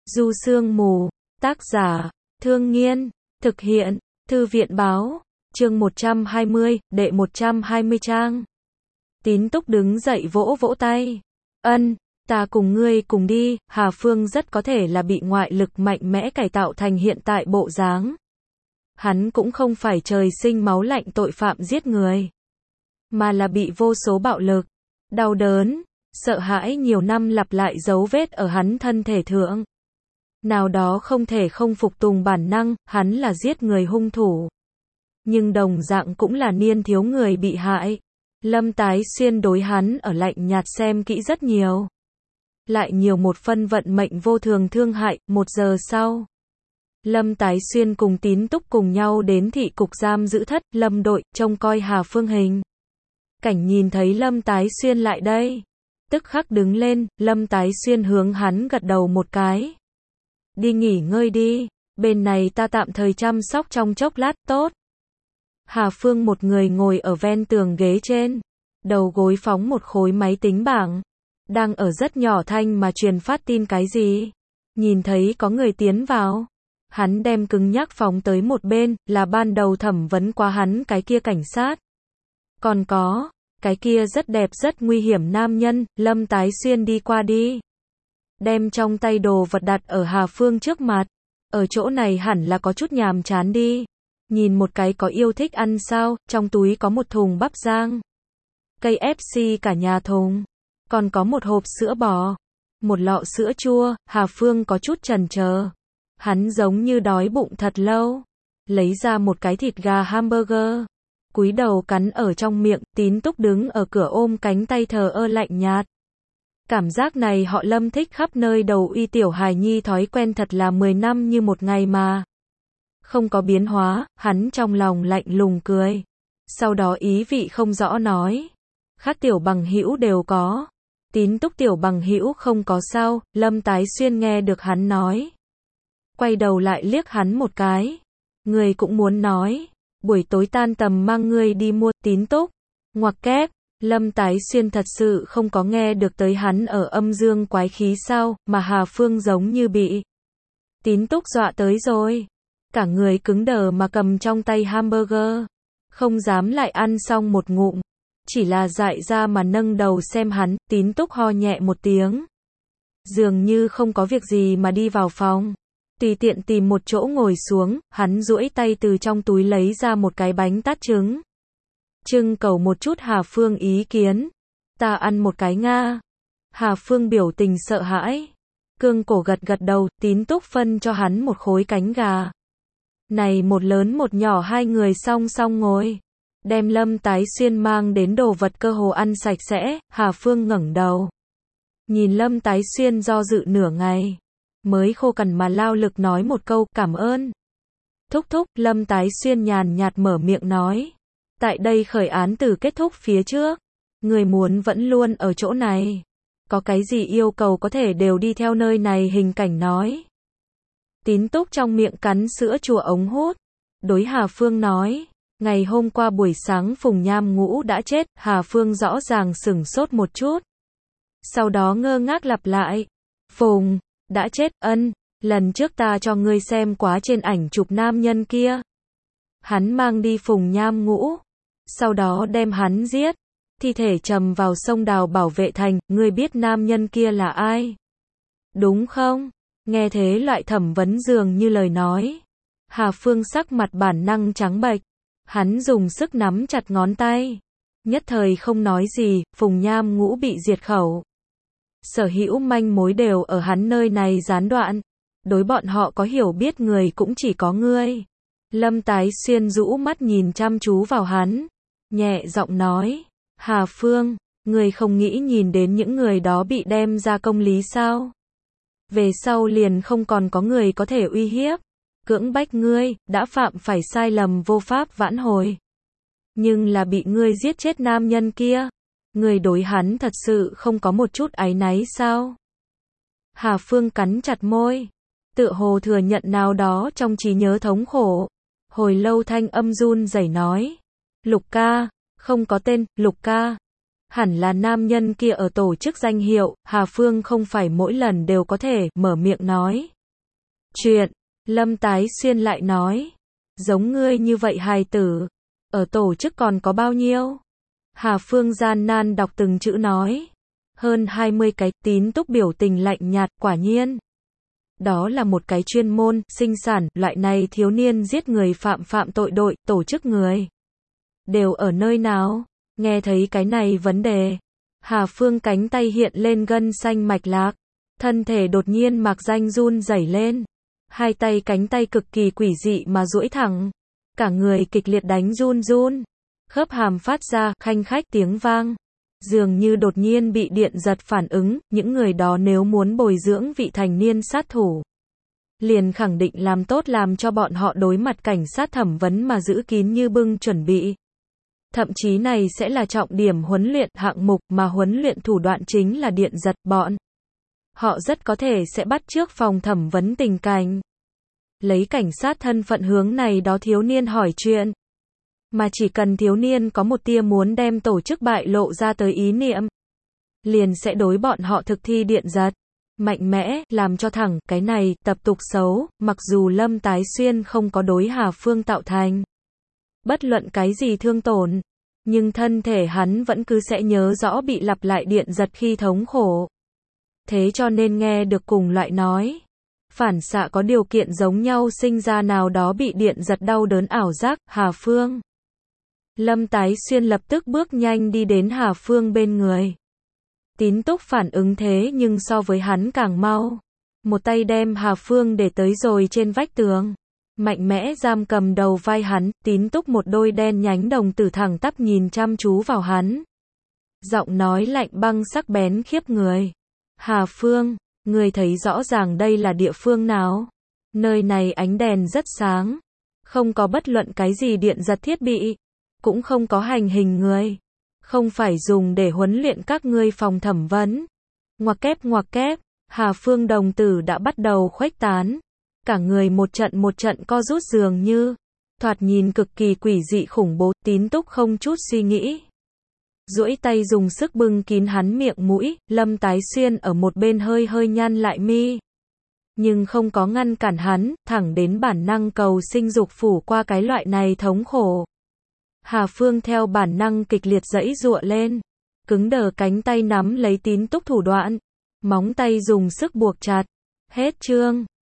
Du Sương Mù, tác giả, Thương Nghiên, thực hiện, Thư viện Báo, chương 120, đệ 120 trang. Tín Túc đứng dậy vỗ vỗ tay. Ân, ta cùng ngươi cùng đi, Hà Phương rất có thể là bị ngoại lực mạnh mẽ cải tạo thành hiện tại bộ dáng. Hắn cũng không phải trời sinh máu lạnh tội phạm giết người, mà là bị vô số bạo lực, đau đớn, sợ hãi nhiều năm lặp lại dấu vết ở hắn thân thể thượng. Nào đó không thể không phục tùng bản năng, hắn là giết người hung thủ. Nhưng đồng dạng cũng là niên thiếu người bị hại. Lâm Tái Xuyên đối hắn ở lạnh nhạt xem kỹ rất nhiều. Lại nhiều một phân vận mệnh vô thường thương hại. 1 giờ sau, Lâm Tái Xuyên cùng Tín Túc cùng nhau đến thị cục giam giữ thất. Lâm đội trông coi Hà Phương hình cảnh nhìn thấy Lâm Tái Xuyên lại đây, tức khắc đứng lên. Lâm Tái Xuyên hướng hắn gật đầu một cái. Đi nghỉ ngơi đi, bên này ta tạm thời chăm sóc trong chốc lát. Tốt. Hà Phương một người ngồi ở ven tường ghế trên, đầu gối phóng một khối máy tính bảng, đang ở rất nhỏ thanh mà truyền phát tin cái gì. Nhìn thấy có người tiến vào, hắn đem cứng nhắc phóng tới một bên, là ban đầu thẩm vấn qua hắn cái kia cảnh sát. Còn có, cái kia rất đẹp rất nguy hiểm nam nhân. Lâm Tái Xuyên đi qua đi, đem trong tay đồ vật đặt ở Hà Phương trước mặt. Ở chỗ này hẳn là có chút nhàm chán đi. Nhìn một cái có yêu thích ăn sao, trong túi có một thùng bắp rang, KFC cả nhà thùng, còn có một hộp sữa bò, một lọ sữa chua. Hà Phương có chút chần chờ. Hắn giống như đói bụng thật lâu. Lấy ra một cái thịt gà hamburger, cúi đầu cắn ở trong miệng. Tín Túc đứng ở cửa ôm cánh tay thờ ơ lạnh nhạt. Cảm giác này họ Lâm thích khắp nơi đầu uy tiểu hài nhi thói quen thật là 10 năm như một ngày mà không có biến hóa. Hắn trong lòng lạnh lùng cười, sau đó ý vị không rõ nói, khác tiểu bằng hữu đều có, Tín Túc tiểu bằng hữu không có sao. Lâm Tái Xuyên nghe được hắn nói, quay đầu lại liếc hắn một cái. Người cũng muốn nói, buổi tối tan tầm mang ngươi đi mua. Tín Túc ngoặc kép. Lâm Tái Xuyên thật sự không có nghe được tới hắn ở âm dương quái khí sao, mà Hà Phương giống như bị Tín Túc dọa tới rồi. Cả người cứng đờ mà cầm trong tay hamburger, không dám lại ăn xong một ngụm, chỉ là dại ra mà nâng đầu xem hắn. Tín Túc ho nhẹ một tiếng, dường như không có việc gì mà đi vào phòng, tùy tiện tìm một chỗ ngồi xuống. Hắn duỗi tay từ trong túi lấy ra một cái bánh tát trứng, trưng cầu một chút Hà Phương ý kiến. Ta ăn một cái nga. Hà Phương biểu tình sợ hãi, cương cổ gật gật đầu. Tín Túc phân cho hắn một khối cánh gà. Này một lớn một nhỏ hai người song song ngồi, đem Lâm Tái Xuyên mang đến đồ vật cơ hồ ăn sạch sẽ. Hà Phương ngẩng đầu, nhìn Lâm Tái Xuyên do dự nửa ngày, mới khô cằn mà lao lực nói một câu, cảm ơn. Thúc thúc. Lâm Tái Xuyên nhàn nhạt mở miệng nói, tại đây khởi án từ kết thúc phía trước, người muốn vẫn luôn ở chỗ này, có cái gì yêu cầu có thể đều đi theo nơi này. hình cảnh nói. Tín Túc trong miệng cắn sữa chua ống hút, đối Hà Phương nói, ngày hôm qua buổi sáng Phùng Nham Ngũ đã chết. Hà Phương rõ ràng sửng sốt một chút, sau đó ngơ ngác lặp lại, Phùng đã chết? Ân, lần trước ta cho ngươi xem quá trên ảnh chụp nam nhân kia, hắn mang đi Phùng Nham Ngũ, sau đó đem hắn giết, thi thể trầm vào sông đào bảo vệ thành. Ngươi biết nam nhân kia là ai, đúng không? Nghe thế loại thẩm vấn dường như lời nói, Hà Phương sắc mặt bản năng trắng bệch, hắn dùng sức nắm chặt ngón tay, nhất thời không nói gì. Phùng Nham Ngũ bị diệt khẩu, sở hữu manh mối đều ở hắn nơi này gián đoạn, đối bọn họ có hiểu biết người cũng chỉ có ngươi. Lâm Tái Xuyên rũ mắt nhìn chăm chú vào hắn, nhẹ giọng nói, Hà Phương, ngươi không nghĩ nhìn đến những người đó bị đem ra công lý sao? Về sau liền không còn có người có thể uy hiếp, cưỡng bách ngươi, đã phạm phải sai lầm vô pháp vãn hồi. Nhưng là bị ngươi giết chết nam nhân kia, ngươi đối hắn thật sự không có một chút áy náy sao? Hà Phương cắn chặt môi, tựa hồ thừa nhận nào đó trong trí nhớ thống khổ. Hồi lâu thanh âm run rẩy nói, Lục ca, không có tên, Lục ca. Hẳn là nam nhân kia ở tổ chức danh hiệu, Hà Phương không phải mỗi lần đều có thể mở miệng nói chuyện. Lâm Tái Xuyên lại nói, giống ngươi như vậy hài tử, ở tổ chức còn có bao nhiêu? Hà Phương gian nan đọc từng chữ nói, hơn 20 cái. Tín Túc biểu tình lạnh nhạt, quả nhiên. Đó là một cái chuyên môn, sinh sản, loại này thiếu niên giết người phạm tội đội, tổ chức người. Đều ở nơi nào? Nghe thấy cái này vấn đề, Hà Phương cánh tay hiện lên gân xanh mạch lạc, thân thể đột nhiên mạc danh run rẩy lên, hai tay cánh tay cực kỳ quỷ dị mà duỗi thẳng, cả người kịch liệt đánh run run, khớp hàm phát ra khanh khách tiếng vang, dường như đột nhiên bị điện giật phản ứng. Những người đó nếu muốn bồi dưỡng vị thành niên sát thủ, liền khẳng định làm tốt làm cho bọn họ đối mặt cảnh sát thẩm vấn mà giữ kín như bưng chuẩn bị. Thậm chí này sẽ là trọng điểm huấn luyện hạng mục mà huấn luyện thủ đoạn chính là điện giật. Bọn họ rất có thể sẽ bắt chước phòng thẩm vấn tình cảnh, lấy cảnh sát thân phận hướng này đó thiếu niên hỏi chuyện. Mà chỉ cần thiếu niên có một tia muốn đem tổ chức bại lộ ra tới ý niệm, liền sẽ đối bọn họ thực thi điện giật. Mạnh mẽ, làm cho thẳng, cái này, tập tục xấu, mặc dù Lâm Tái Xuyên không có đối Hà Phương tạo thành bất luận cái gì thương tổn, nhưng thân thể hắn vẫn cứ sẽ nhớ rõ bị lặp lại điện giật khi thống khổ. Thế cho nên nghe được cùng loại nói, phản xạ có điều kiện giống nhau sinh ra nào đó bị điện giật đau đớn ảo giác. Hà Phương. Lâm Tái Xuyên lập tức bước nhanh đi đến Hà Phương bên người. Tín Túc phản ứng thế nhưng so với hắn càng mau. Một tay đem Hà Phương để tới rồi trên vách tường, mạnh mẽ giam cầm đầu vai hắn. Tín Túc một đôi đen nhánh đồng tử thẳng tắp nhìn chăm chú vào hắn, giọng nói lạnh băng sắc bén khiếp người. Hà Phương, người thấy rõ ràng đây là địa phương nào? Nơi này ánh đèn rất sáng, không có bất luận cái gì điện giật thiết bị, cũng không có hành hình người, không phải dùng để huấn luyện các ngươi phòng thẩm vấn. Ngoặc kép, Hà Phương đồng tử đã bắt đầu khuếch tán, cả người một trận co rút dường như, thoạt nhìn cực kỳ quỷ dị khủng bố. Tín Túc không chút suy nghĩ, duỗi tay dùng sức bưng kín hắn miệng mũi. Lâm Tái Xuyên ở một bên hơi hơi nhăn lại mi, nhưng không có ngăn cản hắn, thẳng đến bản năng cầu sinh dục phủ qua cái loại này thống khổ. Hà Phương theo bản năng kịch liệt giãy giụa lên, cứng đờ cánh tay nắm lấy Tín Túc thủ đoạn, móng tay dùng sức buộc chặt. Hết chương.